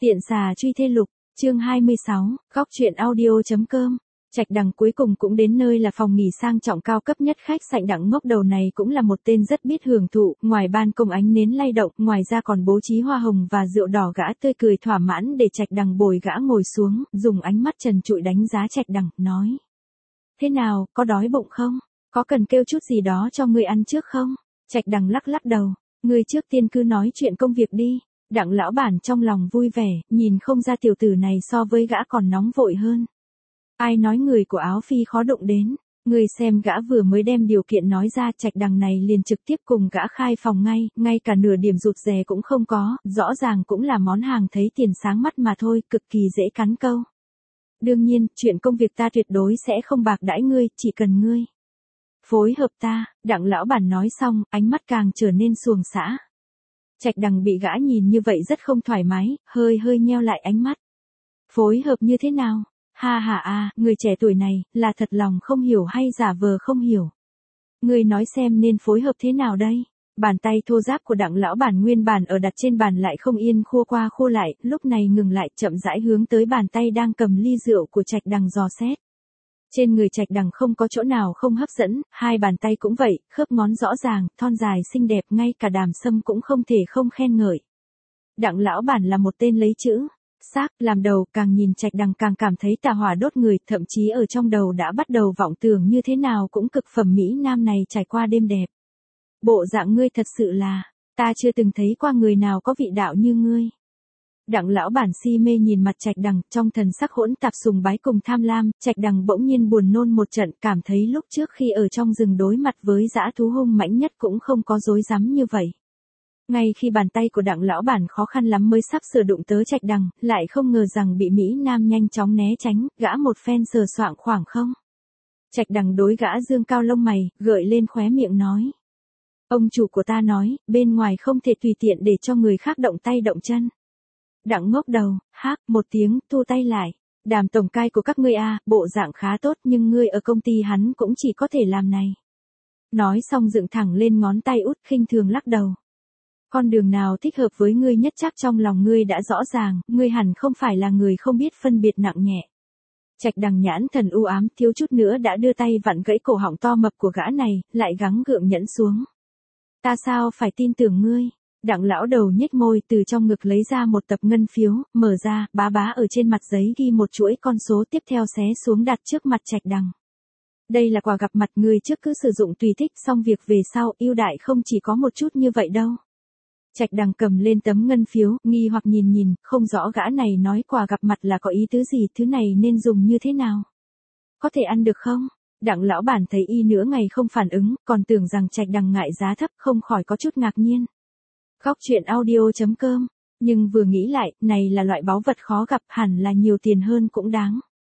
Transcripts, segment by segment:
Tiện xà truy thê lục, chương 26, góc truyện audio.com. Trạch Đằng cuối cùng cũng đến nơi là phòng nghỉ sang trọng cao cấp nhất khách sạn. Đặng ngốc đầu này cũng là một tên rất biết hưởng thụ, ngoài ban công ánh nến lay động, ngoài ra còn bố trí hoa hồng và rượu đỏ. Gã tươi cười thỏa mãn để Trạch Đằng bồi gã ngồi xuống, dùng ánh mắt trần trụi đánh giá Trạch Đằng, nói: "Thế nào, có đói bụng không? Có cần kêu chút gì đó cho ngươi ăn trước không?" Trạch Đằng lắc lắc đầu: "Ngươi trước tiên cứ nói chuyện công việc đi." Đặng lão bản trong lòng vui vẻ, nhìn không ra tiểu tử này so với gã còn nóng vội hơn. Ai nói người của Áo Phi khó đụng đến, người xem gã vừa mới đem điều kiện nói ra. Trạch Đằng này liền trực tiếp cùng gã khai phòng ngay cả nửa điểm rụt rè cũng không có, rõ ràng cũng là món hàng thấy tiền sáng mắt mà thôi, cực kỳ dễ cắn câu. "Đương nhiên, chuyện công việc ta tuyệt đối sẽ không bạc đãi ngươi, chỉ cần ngươi phối hợp ta." Đặng lão bản nói xong, ánh mắt càng trở nên xuồng xã. Trạch Đằng bị gã nhìn như vậy rất không thoải mái, hơi nheo lại ánh mắt. "Phối hợp như thế nào? Ha ha à, người trẻ tuổi này, là thật lòng không hiểu hay giả vờ không hiểu? Ngươi nói xem nên phối hợp thế nào đây?" Bàn tay thô ráp của đặng lão bản nguyên bản ở đặt trên bàn lại không yên khua qua khua lại, lúc này ngừng lại, chậm rãi hướng tới bàn tay đang cầm ly rượu của Trạch Đằng dò xét. Trên người Trạch Đằng không có chỗ nào không hấp dẫn, hai bàn tay cũng vậy, khớp ngón rõ ràng, thon dài xinh đẹp, ngay cả Đàm Sâm cũng không thể không khen ngợi. Đặng lão bản là một tên lấy chữ xác làm đầu, càng nhìn Trạch Đằng càng cảm thấy tà hỏa đốt người, thậm chí ở trong đầu đã bắt đầu vọng tưởng như thế nào cũng cực phẩm mỹ nam này trải qua đêm đẹp. "Bộ dạng ngươi thật sự là, ta chưa từng thấy qua người nào có vị đạo như ngươi." Đặng lão bản si mê nhìn mặt Trạch Đằng, trong thần sắc hỗn tạp sùng bái cùng tham lam. Trạch Đằng bỗng nhiên buồn nôn một trận, cảm thấy lúc trước khi ở trong rừng đối mặt với dã thú hung mãnh nhất cũng không có rối rắm như vậy. Ngay khi bàn tay của đặng lão bản khó khăn lắm mới sắp sửa đụng tới Trạch Đằng, lại không ngờ rằng bị mỹ nam nhanh chóng né tránh, gã một phen sờ soạng khoảng không. Trạch Đằng đối gã dương cao lông mày, gợi lên khóe miệng nói: "Ông chủ của ta nói, bên ngoài không thể tùy tiện để cho người khác động tay động chân." Đặng ngốc đầu, hác một tiếng, thu tay lại. "Đàm tổng cai của các ngươi a, bộ dạng khá tốt, nhưng ngươi ở công ty hắn cũng chỉ có thể làm này." Nói xong dựng thẳng lên ngón tay út, khinh thường lắc đầu. "Con đường nào thích hợp với ngươi nhất chắc trong lòng ngươi đã rõ ràng, ngươi hẳn không phải là người không biết phân biệt nặng nhẹ." Trạch Đằng nhãn thần u ám, thiếu chút nữa đã đưa tay vặn gãy cổ họng to mập của gã này, lại gắng gượng nhẫn xuống. "Ta sao phải tin tưởng ngươi?" Đặng lão đầu nhếch môi, từ trong ngực lấy ra một tập ngân phiếu, mở ra, bá ở trên mặt giấy ghi một chuỗi con số, tiếp theo xé xuống đặt trước mặt Trạch Đằng. "Đây là quà gặp mặt, ngươi trước cứ sử dụng tùy thích, xong việc về sau, ưu đại không chỉ có một chút như vậy đâu." Trạch Đằng cầm lên tấm ngân phiếu, nghi hoặc nhìn, không rõ gã này nói quà gặp mặt là có ý tứ gì, thứ này nên dùng như thế nào? "Có thể ăn được không?" Đặng lão bản thấy y nửa ngày không phản ứng, còn tưởng rằng Trạch Đằng ngại giá thấp, không khỏi có chút ngạc nhiên. Góc truyện audio.com, nhưng vừa nghĩ lại, này là loại báu vật khó gặp, hẳn là nhiều tiền hơn cũng đáng.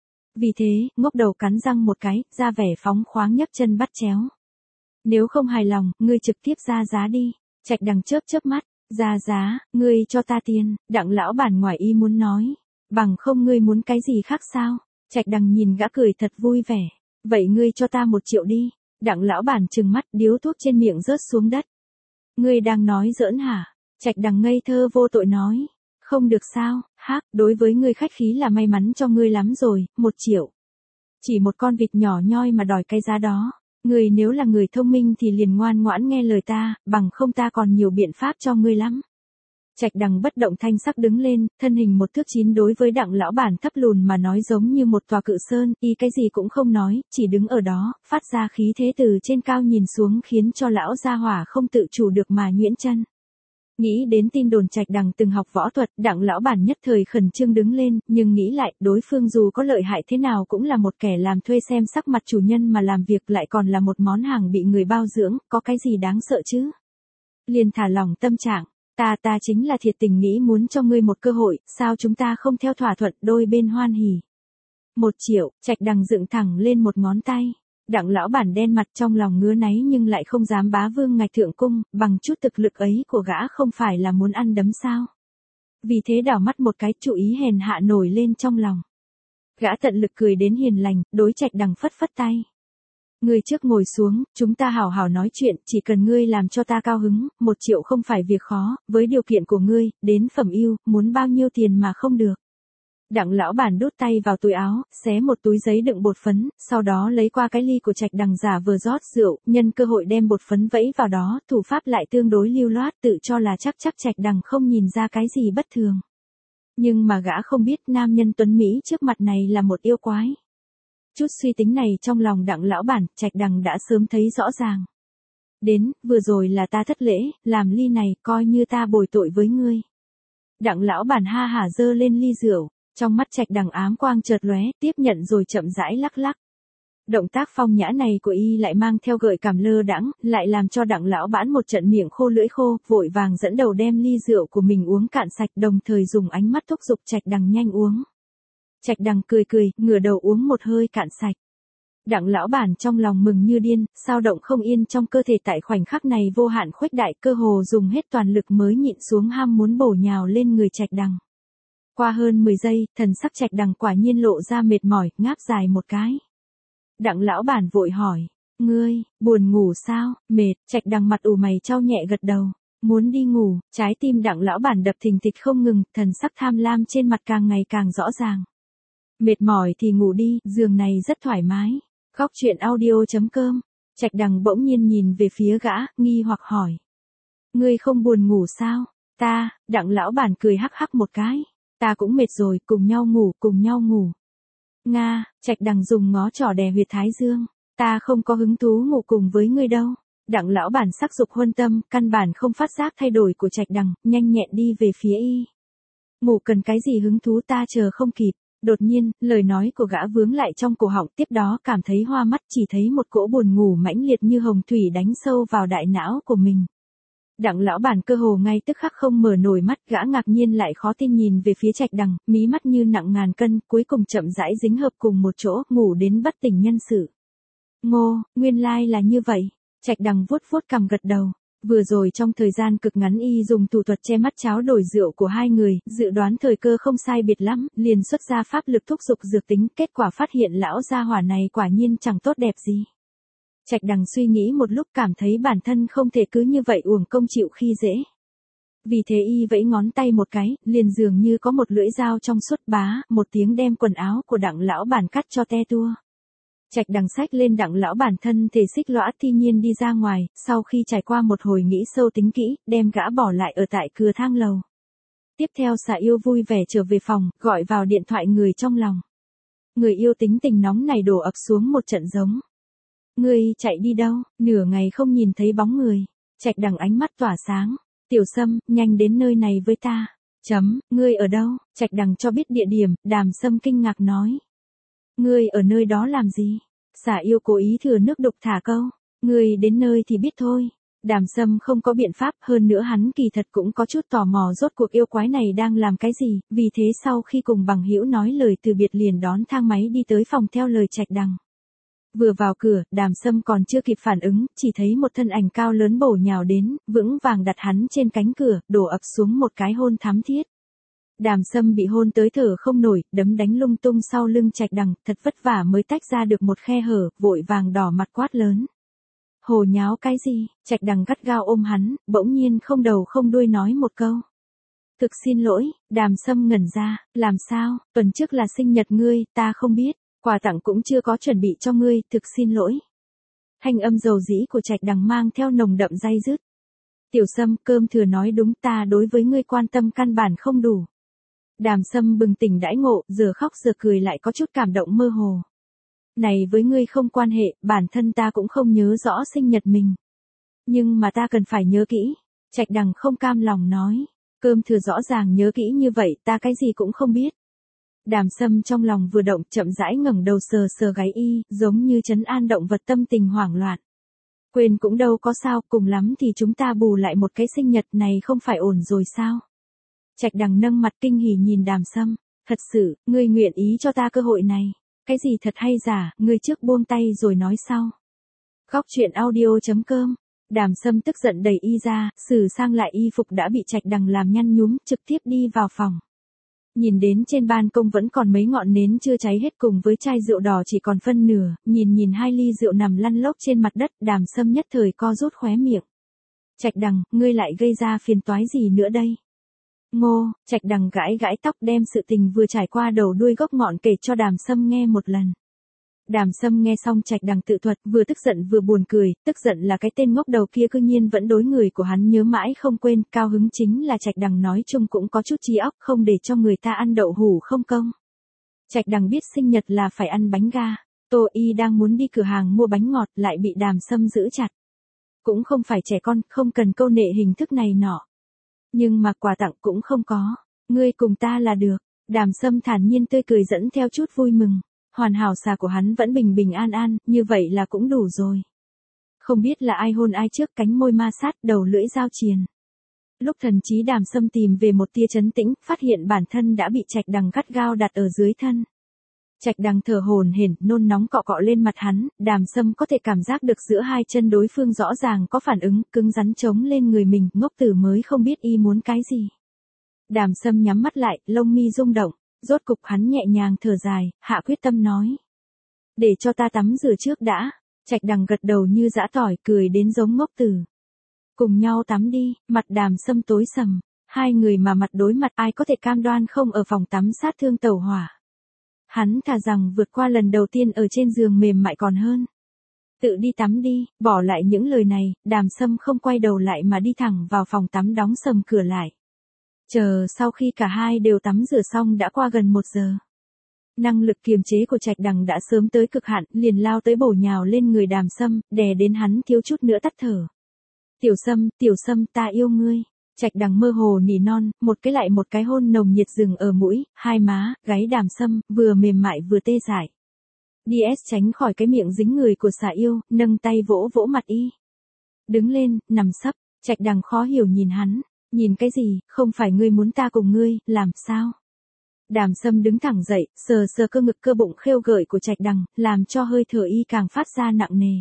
Vì thế, ngốc đầu cắn răng một cái, ra vẻ phóng khoáng nhấc chân bắt chéo. "Nếu không hài lòng, ngươi trực tiếp ra giá đi." Trạch Đằng chớp mắt, "Ra giá, ngươi cho ta tiền." Đặng lão bản ngoài ý muốn nói: "Bằng không ngươi muốn cái gì khác sao?" Trạch Đằng nhìn gã cười thật vui vẻ: "Vậy ngươi cho ta 1 triệu đi." Đặng lão bản trừng mắt, điếu thuốc trên miệng rớt xuống đất. "Ngươi đang nói giỡn hả?" Trạch Đằng ngây thơ vô tội nói: "Không được sao, hác, đối với ngươi khách khí là may mắn cho ngươi lắm rồi, 1 triệu. Chỉ một con vịt nhỏ nhoi mà đòi cái giá đó. Ngươi nếu là người thông minh thì liền ngoan ngoãn nghe lời ta, bằng không ta còn nhiều biện pháp cho ngươi lắm." Trạch Đằng bất động thanh sắc đứng lên, thân hình 1 thước 9 đối với đặng lão bản thấp lùn mà nói giống như một tòa cự sơn, y cái gì cũng không nói, chỉ đứng ở đó, phát ra khí thế từ trên cao nhìn xuống khiến cho lão gia hỏa không tự chủ được mà nhuyễn chân. Nghĩ đến tin đồn Trạch Đằng từng học võ thuật, đặng lão bản nhất thời khẩn trương đứng lên, nhưng nghĩ lại, đối phương dù có lợi hại thế nào cũng là một kẻ làm thuê xem sắc mặt chủ nhân mà làm việc, lại còn là một món hàng bị người bao dưỡng, có cái gì đáng sợ chứ? Liền thả lỏng tâm trạng: Ta chính là thiệt tình nghĩ muốn cho ngươi một cơ hội, sao chúng ta không theo thỏa thuận, đôi bên hoan hỉ. 1 triệu, Trạch Đằng dựng thẳng lên một ngón tay. Đặng lão bản đen mặt, trong lòng ngứa náy nhưng lại không dám bá vương ngạch thượng cung, bằng chút thực lực ấy của gã không phải là muốn ăn đấm sao? Vì thế đảo mắt một cái, chủ ý hèn hạ nổi lên trong lòng. Gã tận lực cười đến hiền lành, đối Trạch Đằng phất phất tay: Ngươi trước ngồi xuống, chúng ta hảo hảo nói chuyện, chỉ cần ngươi làm cho ta cao hứng, 1 triệu không phải việc khó, với điều kiện của ngươi, đến phẩm yêu, muốn bao nhiêu tiền mà không được. Đặng lão bản đút tay vào túi áo, xé một túi giấy đựng bột phấn, sau đó lấy qua cái ly của Trạch Đằng giả vừa rót rượu, nhân cơ hội đem bột phấn vẫy vào đó, thủ pháp lại tương đối lưu loát, tự cho là chắc Trạch Đằng không nhìn ra cái gì bất thường. Nhưng mà gã không biết nam nhân tuấn Mỹ trước mặt này là một yêu quái. Chút suy tính này trong lòng đặng lão bản, Trạch Đằng đã sớm thấy rõ ràng. Đến, vừa rồi là ta thất lễ, làm ly này, coi như ta bồi tội với ngươi. Đặng lão bản ha hả dơ lên ly rượu, trong mắt Trạch Đằng ám quang chợt lóe, tiếp nhận rồi chậm rãi lắc lắc. Động tác phong nhã này của y lại mang theo gợi cảm lơ đãng, lại làm cho đặng lão bản một trận miệng khô lưỡi khô, vội vàng dẫn đầu đem ly rượu của mình uống cạn sạch, đồng thời dùng ánh mắt thúc giục Trạch Đằng nhanh uống. Trạch Đằng cười cười, ngửa đầu uống một hơi cạn sạch. Đặng lão bản trong lòng mừng như điên, sao động không yên trong cơ thể tại khoảnh khắc này vô hạn khuếch đại, cơ hồ dùng hết toàn lực mới nhịn xuống ham muốn bổ nhào lên người Trạch Đằng. Qua hơn 10 giây, thần sắc Trạch Đằng quả nhiên lộ ra mệt mỏi, ngáp dài một cái. Đặng lão bản vội hỏi, ngươi, buồn ngủ sao, mệt, Trạch Đằng mặt ủ mày chau nhẹ gật đầu, muốn đi ngủ, trái tim đặng lão bản đập thình thịch không ngừng, thần sắc tham lam trên mặt càng ngày càng rõ ràng. Mệt mỏi thì ngủ đi, giường này rất thoải mái. Góc truyện audio.com. Trạch Đằng bỗng nhiên nhìn về phía gã, nghi hoặc hỏi. Ngươi không buồn ngủ sao? Ta, đặng lão bản cười hắc hắc một cái. Ta cũng mệt rồi, cùng nhau ngủ, cùng nhau ngủ. Nga, Trạch Đằng dùng ngó trỏ đè huyệt thái dương. Ta không có hứng thú ngủ cùng với ngươi đâu. Đặng lão bản sắc dục huân tâm, căn bản không phát giác thay đổi của Trạch Đằng, nhanh nhẹn đi về phía y. Ngủ cần cái gì hứng thú ta chờ không kịp. Đột nhiên, lời nói của gã vướng lại trong cổ họng, tiếp đó cảm thấy hoa mắt, chỉ thấy một cỗ buồn ngủ mãnh liệt như hồng thủy đánh sâu vào đại não của mình. Đặng lão bản cơ hồ ngay tức khắc không mở nổi mắt, gã ngạc nhiên lại khó tin nhìn về phía Trạch Đằng, mí mắt như nặng ngàn cân, cuối cùng chậm rãi dính hợp cùng một chỗ, ngủ đến bất tỉnh nhân sự. Ngô, nguyên lai là như vậy. Trạch Đằng vuốt vuốt cằm gật đầu. Vừa rồi trong thời gian cực ngắn y dùng thủ thuật che mắt cháo đổi rượu của hai người, dự đoán thời cơ không sai biệt lắm, liền xuất ra pháp lực thúc giục dược tính, kết quả phát hiện lão gia hỏa này quả nhiên chẳng tốt đẹp gì. Trạch Đằng suy nghĩ một lúc cảm thấy bản thân không thể cứ như vậy uổng công chịu khi dễ. Vì thế y vẫy ngón tay một cái, liền dường như có một lưỡi dao trong suốt bá, một tiếng đem quần áo của đặng lão bản cắt cho te tua. Trạch Đằng xách lên đặng lão bản thân thể xích lõa thi nhiên đi ra ngoài, sau khi trải qua một hồi nghĩ sâu tính kỹ, đem gã bỏ lại ở tại cửa thang lầu. Tiếp theo xà yêu vui vẻ trở về phòng, gọi vào điện thoại người trong lòng. Người yêu tính tình nóng này đổ ập xuống một trận giống. Ngươi chạy đi đâu, nửa ngày không nhìn thấy bóng người. Trạch Đằng ánh mắt tỏa sáng. Tiểu Sâm, nhanh đến nơi này với ta. Ngươi ở đâu? Trạch Đằng cho biết địa điểm, Đàm Sâm kinh ngạc nói. Ngươi ở nơi đó làm gì? Xà yêu cố ý thừa nước đục thả câu. Ngươi đến nơi thì biết thôi. Đàm Sâm không có biện pháp, hơn nữa hắn kỳ thật cũng có chút tò mò rốt cuộc yêu quái này đang làm cái gì, vì thế sau khi cùng bằng hữu nói lời từ biệt liền đón thang máy đi tới phòng theo lời Trạch Đằng. Vừa vào cửa, Đàm Sâm còn chưa kịp phản ứng, chỉ thấy một thân ảnh cao lớn bổ nhào đến, vững vàng đặt hắn trên cánh cửa, đổ ập xuống một cái hôn thắm thiết. Đàm Sâm bị hôn tới thở không nổi, đấm đánh lung tung sau lưng Trạch Đằng, thật vất vả mới tách ra được một khe hở, vội vàng đỏ mặt quát lớn. Hồ nháo cái gì? Trạch Đằng gắt gao ôm hắn, bỗng nhiên không đầu không đuôi nói một câu. Thực xin lỗi. Đàm Sâm ngẩn ra, làm sao, tuần trước là sinh nhật ngươi, ta không biết, quà tặng cũng chưa có chuẩn bị cho ngươi, thực xin lỗi. Thanh âm dầu dĩ của Trạch Đằng mang theo nồng đậm day dứt. Tiểu Sâm, cơm thừa nói đúng, ta đối với ngươi quan tâm căn bản không đủ. Đàm Sâm bừng tỉnh đãi ngộ, giờ khóc giờ cười lại có chút cảm động mơ hồ. Này với ngươi không quan hệ, bản thân ta cũng không nhớ rõ sinh nhật mình. Nhưng mà ta cần phải nhớ kỹ. Trạch Đằng không cam lòng nói. Cơm thừa rõ ràng nhớ kỹ như vậy, ta cái gì cũng không biết. Đàm Sâm trong lòng vừa động, chậm rãi ngẩng đầu sờ sờ gáy y, giống như trấn an động vật tâm tình hoảng loạn. Quên cũng đâu có sao, cùng lắm thì chúng ta bù lại một cái sinh nhật này không phải ổn rồi sao? Trạch Đằng nâng mặt kinh hỉ nhìn Đàm Sâm. Thật sự, ngươi nguyện ý cho ta cơ hội này. Cái gì thật hay giả, ngươi trước buông tay rồi nói sau. Góc truyện audio.com. Đàm Sâm tức giận đẩy y ra, sửa sang lại y phục đã bị Trạch Đằng làm nhăn nhúm, trực tiếp đi vào phòng. Nhìn đến trên ban công vẫn còn mấy ngọn nến chưa cháy hết cùng với chai rượu đỏ chỉ còn phân nửa, nhìn hai ly rượu nằm lăn lóc trên mặt đất, Đàm Sâm nhất thời co rút khóe miệng. Trạch Đằng, ngươi lại gây ra phiền toái gì nữa đây? Ngô, Trạch Đằng gãi gãi tóc đem sự tình vừa trải qua đầu đuôi gốc ngọn kể cho Đàm Sâm nghe một lần. Đàm Sâm nghe xong Trạch Đằng tự thuật, vừa tức giận vừa buồn cười, tức giận là cái tên ngốc đầu kia cư nhiên vẫn đối người của hắn nhớ mãi không quên, cao hứng chính là Trạch Đằng nói chung cũng có chút trí óc, không để cho người ta ăn đậu hủ không công. Trạch Đằng biết sinh nhật là phải ăn bánh ga, Tô Y đang muốn đi cửa hàng mua bánh ngọt lại bị Đàm Sâm giữ chặt. Cũng không phải trẻ con, không cần câu nệ hình thức này nọ. Nhưng mà quà tặng cũng không có, ngươi cùng ta là được. Đàm Sâm thản nhiên tươi cười dẫn theo chút vui mừng. Hoàn hảo xà của hắn vẫn bình bình an an, như vậy là cũng đủ rồi. Không biết là ai hôn ai trước, cánh môi ma sát, đầu lưỡi giao triền. Lúc thần trí Đàm Sâm tìm về một tia trấn tĩnh, phát hiện bản thân đã bị Trạch Đằng gắt gao đặt ở dưới thân. Trạch Đằng thở hổn hển, nôn nóng cọ cọ lên mặt hắn, Đàm Sâm có thể cảm giác được giữa hai chân đối phương rõ ràng có phản ứng, cứng rắn chống lên người mình, ngốc tử mới không biết y muốn cái gì. Đàm Sâm nhắm mắt lại, lông mi rung động. Rốt cục hắn nhẹ nhàng thở dài, hạ quyết tâm nói. Để cho ta tắm rửa trước đã. Trạch Đằng gật đầu như giã tỏi, cười đến giống ngốc tử. Cùng nhau tắm đi, mặt Đàm Sâm tối sầm. Hai người mà mặt đối mặt ai có thể cam đoan không ở phòng tắm sát thương tẩu hỏa. Hắn thà rằng vượt qua lần đầu tiên ở trên giường mềm mại còn hơn. Tự đi tắm đi, bỏ lại những lời này, Đàm Sâm không quay đầu lại mà đi thẳng vào phòng tắm đóng sầm cửa lại. Chờ sau khi cả hai đều tắm rửa xong đã qua gần 1 giờ. Năng lực kiềm chế của Trạch Đằng đã sớm tới cực hạn, liền lao tới bổ nhào lên người Đàm Sâm, đè đến hắn thiếu chút nữa tắt thở. Tiểu Sâm, ta yêu ngươi. Trạch Đằng mơ hồ nỉ non, một cái lại một cái hôn nồng nhiệt rừng ở mũi, hai má, gáy Đàm Sâm, vừa mềm mại vừa tê dại. DS tránh khỏi cái miệng dính người của xà yêu, nâng tay vỗ vỗ mặt y. Đứng lên, nằm sấp, Trạch Đằng khó hiểu nhìn hắn. Nhìn cái gì, không phải ngươi muốn ta cùng ngươi, làm sao? Đàm Sâm đứng thẳng dậy, sờ sờ cơ ngực cơ bụng khêu gợi của Trạch Đằng, làm cho hơi thở y càng phát ra nặng nề.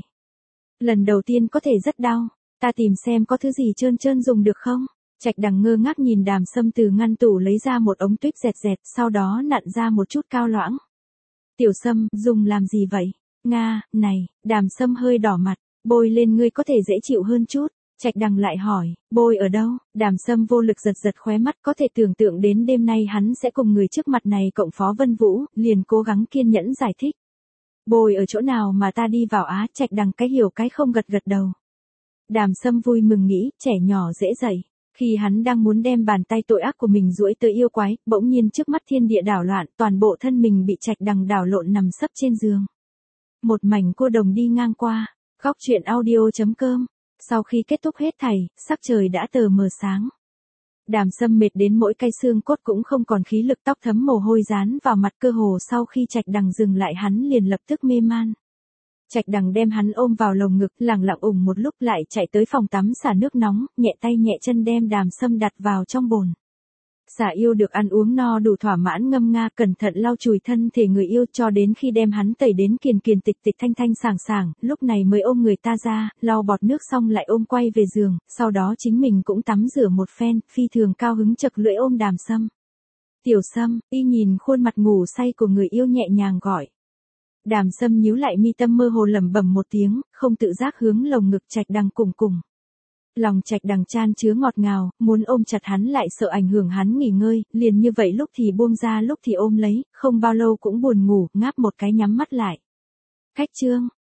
Lần đầu tiên có thể rất đau, ta tìm xem có thứ gì trơn trơn dùng được không? Trạch Đằng ngơ ngác nhìn Đàm Sâm từ ngăn tủ lấy ra một ống tuyếp dẹt dẹt, sau đó nặn ra một chút cao loãng. Tiểu Sâm, dùng làm gì vậy? Nga, này, Đàm Sâm hơi đỏ mặt, bôi lên ngươi có thể dễ chịu hơn chút. Trạch Đằng lại hỏi, bôi ở đâu? Đàm Sâm vô lực giật giật khóe mắt, có thể tưởng tượng đến đêm nay hắn sẽ cùng người trước mặt này cộng Phó Vân Vũ, liền cố gắng kiên nhẫn giải thích. Bôi ở chỗ nào mà ta đi vào á? Trạch Đằng cái hiểu cái không gật gật đầu. Đàm Sâm vui mừng nghĩ, trẻ nhỏ dễ dậy. Khi hắn đang muốn đem bàn tay tội ác của mình duỗi tới yêu quái, bỗng nhiên trước mắt thiên địa đảo loạn, toàn bộ thân mình bị Trạch Đằng đảo lộn nằm sấp trên giường. Một mảnh cô đồng đi ngang qua, góc truyện audio.com. Sau khi kết thúc hết thảy, sắc trời đã tờ mờ sáng. Đàm Sâm mệt đến mỗi cây xương cốt cũng không còn khí lực, tóc thấm mồ hôi dán vào mặt, cơ hồ sau khi Trạch Đằng dừng lại hắn liền lập tức mê man. Trạch Đằng đem hắn ôm vào lồng ngực, lẳng lặng ủng một lúc lại chạy tới phòng tắm xả nước nóng, nhẹ tay nhẹ chân đem Đàm Sâm đặt vào trong bồn. Xà yêu được ăn uống no đủ thỏa mãn ngâm nga cẩn thận lau chùi thân thể người yêu cho đến khi đem hắn tẩy đến kiền kiền tịch tịch thanh thanh sảng sảng, lúc này mới ôm người ta ra, lau bọt nước xong lại ôm quay về giường, sau đó chính mình cũng tắm rửa một phen, phi thường cao hứng chật lưỡi ôm Đàm Sâm. Tiểu Sâm, y nhìn khuôn mặt ngủ say của người yêu nhẹ nhàng gọi. Đàm Sâm nhíu lại mi tâm mơ hồ lẩm bẩm một tiếng, không tự giác hướng lồng ngực Trạch Đằng cùng cùng. Lòng Trạch Đằng chan chứa ngọt ngào, muốn ôm chặt hắn lại sợ ảnh hưởng hắn nghỉ ngơi, liền như vậy lúc thì buông ra lúc thì ôm lấy, không bao lâu cũng buồn ngủ, ngáp một cái nhắm mắt lại. Cách chương